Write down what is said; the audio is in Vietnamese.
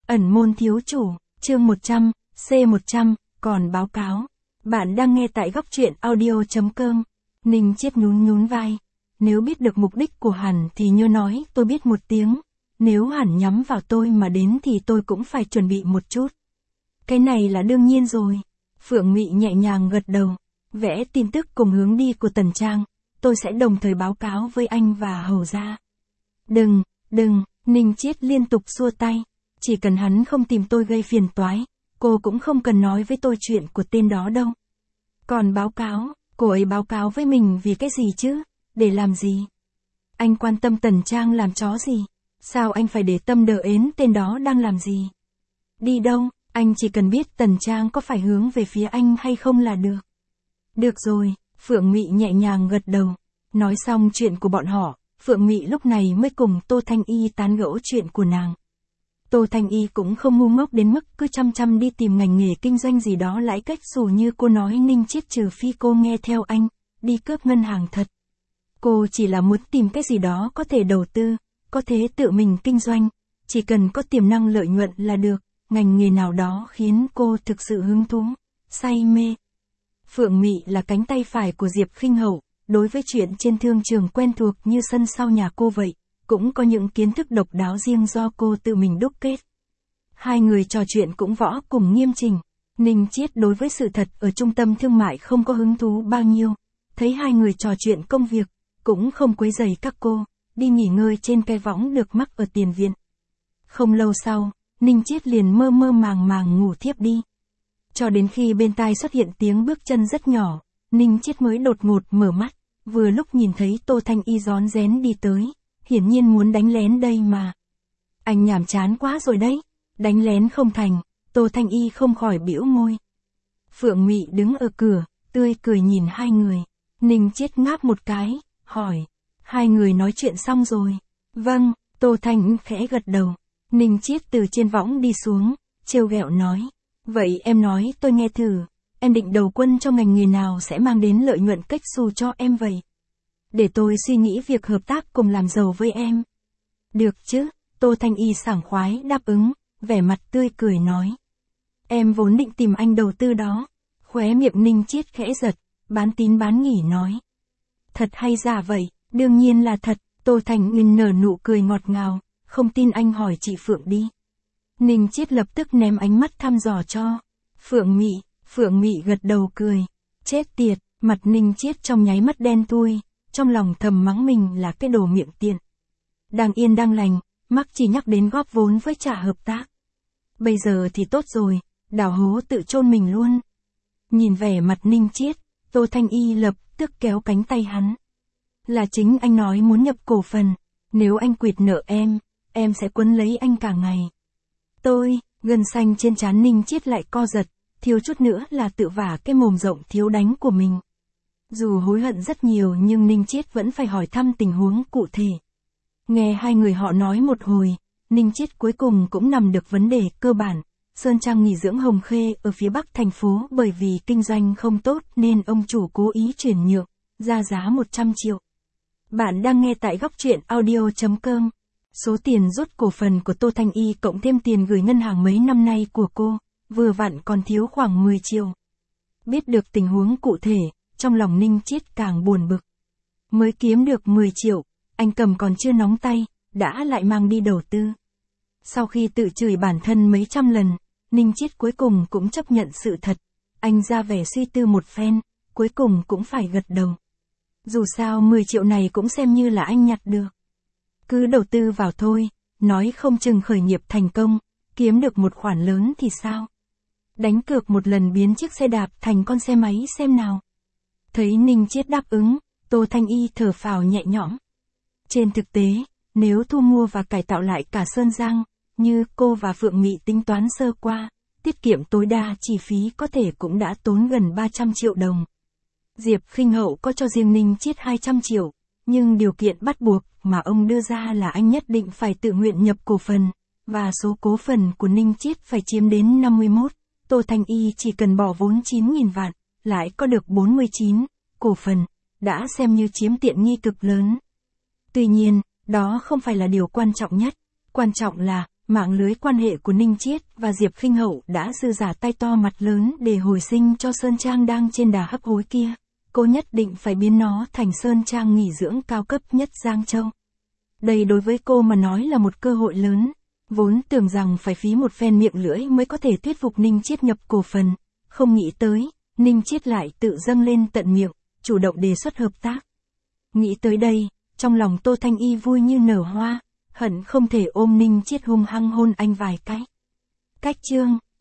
Ẩn môn thiếu chủ, chương 100, C100, còn báo cáo. Bạn đang nghe tại góc truyện audio.com. Ninh Chiết nhún nhún vai. Nếu biết được mục đích của hắn thì nhớ nói tôi biết một tiếng. Nếu hắn nhắm vào tôi mà đến thì tôi cũng phải chuẩn bị một chút. Cái này là đương nhiên rồi. Phượng Mị nhẹ nhàng gật đầu. Vẽ tin tức cùng hướng đi của Tần Trang. Tôi sẽ đồng thời báo cáo với anh và hầu gia. Đừng, Ninh Chiết liên tục xua tay. Chỉ cần hắn không tìm tôi gây phiền toái, cô cũng không cần nói với tôi chuyện của tên đó đâu. Còn báo cáo, cô ấy báo cáo với mình vì cái gì chứ? Để làm gì? Anh quan tâm Tần Trang làm chó gì? Sao anh phải để tâm đờ ến tên đó đang làm gì? Đi đâu, anh chỉ cần biết Tần Trang có phải hướng về phía anh hay không là được. Được rồi, Phượng Mị nhẹ nhàng gật đầu. Nói xong chuyện của bọn họ, Phượng Mị lúc này mới cùng Tô Thanh Y tán gẫu chuyện của nàng. Tô Thanh Y cũng không ngu ngốc đến mức cứ chăm đi tìm ngành nghề kinh doanh gì đó lãi cách xù như cô nói Ninh Chiết, trừ phi cô nghe theo anh, đi cướp ngân hàng thật. Cô chỉ là muốn tìm cái gì đó có thể đầu tư, có thể tự mình kinh doanh, chỉ cần có tiềm năng lợi nhuận là được, ngành nghề nào đó khiến cô thực sự hứng thú, say mê. Phượng Mị là cánh tay phải của Diệp Khinh Hậu, đối với chuyện trên thương trường quen thuộc như sân sau nhà cô vậy. Cũng có những kiến thức độc đáo riêng do cô tự mình đúc kết. Hai người trò chuyện cũng võ cùng nghiêm chỉnh. Ninh Chiết đối với sự thật ở trung tâm thương mại không có hứng thú bao nhiêu. Thấy hai người trò chuyện công việc, cũng không quấy rầy các cô, đi nghỉ ngơi trên cái võng được mắc ở tiền viện. Không lâu sau, Ninh Chiết liền mơ màng ngủ thiếp đi. Cho đến khi bên tai xuất hiện tiếng bước chân rất nhỏ, Ninh Chiết mới đột ngột mở mắt, vừa lúc nhìn thấy Tô Thanh Y rón rén đi tới. Hiển nhiên muốn đánh lén đây mà. Anh nhàm chán quá rồi đấy. Đánh lén không thành, Tô Thanh Y không khỏi bĩu môi. Phượng Mị đứng ở cửa, tươi cười nhìn hai người. Ninh Chiết ngáp một cái, hỏi. Hai người nói chuyện xong rồi. Vâng, Tô Thanh khẽ gật đầu. Ninh Chiết từ trên võng đi xuống, trêu ghẹo nói. Vậy em nói tôi nghe thử. Em định đầu quân cho ngành nghề nào sẽ mang đến lợi nhuận cách xù cho em vậy? Để tôi suy nghĩ việc hợp tác cùng làm giàu với em. Được chứ, Tô Thanh Y sảng khoái đáp ứng, vẻ mặt tươi cười nói. Em vốn định tìm anh đầu tư đó. Khóe miệng Ninh Chiết khẽ giật, bán tín bán nghi nói. Thật hay giả vậy? Đương nhiên là thật, Tô Thanh Y nở nụ cười ngọt ngào, không tin anh hỏi chị Phượng đi. Ninh Chiết lập tức ném ánh mắt thăm dò cho. Phượng Mị gật đầu cười. Chết tiệt, mặt Ninh Chiết trong nháy mắt đen thui. Trong lòng thầm mắng mình là cái đồ miệng tiện. Đang yên đang lành, mắc chỉ nhắc đến góp vốn với trả hợp tác. Bây giờ thì tốt rồi, đào hố tự chôn mình luôn. Nhìn vẻ mặt Ninh Chiết, Tô Thanh Y lập tức kéo cánh tay hắn. Là chính anh nói muốn nhập cổ phần, nếu anh quỵt nợ em sẽ quấn lấy anh cả ngày. Gân xanh trên trán Ninh Chiết lại co giật, thiếu chút nữa là tự vả cái mồm rộng thiếu đánh của mình. Dù hối hận rất nhiều nhưng Ninh Chiết vẫn phải hỏi thăm tình huống cụ thể. Nghe hai người họ nói một hồi, Ninh Chiết cuối cùng cũng nằm được vấn đề cơ bản. Sơn Trang nghỉ dưỡng Hồng Khê ở phía bắc thành phố bởi vì kinh doanh không tốt nên ông chủ cố ý chuyển nhượng, ra giá 100 triệu. Bạn đang nghe tại góc truyện audio.com. Số tiền rút cổ phần của Tô Thanh Y cộng thêm tiền gửi ngân hàng mấy năm nay của cô, vừa vặn còn thiếu khoảng 10 triệu. Biết được tình huống cụ thể, trong lòng Ninh Chiết càng buồn bực. Mới kiếm được 10 triệu, anh cầm còn chưa nóng tay, đã lại mang đi đầu tư. Sau khi tự chửi bản thân mấy trăm lần, Ninh Chiết cuối cùng cũng chấp nhận sự thật. Anh ra vẻ suy tư một phen, cuối cùng cũng phải gật đầu. Dù sao 10 triệu này cũng xem như là anh nhặt được. Cứ đầu tư vào thôi, nói không chừng khởi nghiệp thành công, kiếm được một khoản lớn thì sao? Đánh cược một lần biến chiếc xe đạp thành con xe máy xem nào. Thấy Ninh Chiết đáp ứng, Tô Thanh Y thở phào nhẹ nhõm. Trên thực tế, nếu thu mua và cải tạo lại cả Sơn Giang, như cô và Phượng Mị tính toán sơ qua, tiết kiệm tối đa chi phí có thể cũng đã tốn gần 300 triệu đồng. Diệp Khinh Hậu có cho riêng Ninh Chiết 200 triệu, nhưng điều kiện bắt buộc mà ông đưa ra là anh nhất định phải tự nguyện nhập cổ phần, và số cổ phần của Ninh Chiết phải chiếm đến 51. Tô Thanh Y chỉ cần bỏ vốn 9.000 vạn, lại có được 49 cổ phần, đã xem như chiếm tiện nghi cực lớn. Tuy nhiên, đó không phải là điều quan trọng nhất, quan trọng là, Mạng lưới quan hệ của Ninh Chiết và Diệp Khinh Hậu đã dư dả tay to mặt lớn để hồi sinh cho Sơn Trang đang trên đà hấp hối kia. Cô nhất định phải biến nó thành Sơn Trang nghỉ dưỡng cao cấp nhất Giang Châu. Đây đối với cô mà nói là một cơ hội lớn. Vốn tưởng rằng phải phí một phen miệng lưỡi mới có thể thuyết phục Ninh Chiết nhập cổ phần. Không nghĩ tới, Ninh Chiết lại tự dâng lên tận miệng, chủ động đề xuất hợp tác. Nghĩ tới đây, trong lòng Tô Thanh Y vui như nở hoa, hận không thể ôm Ninh Chiết hung hăng hôn anh vài cái. Cách chương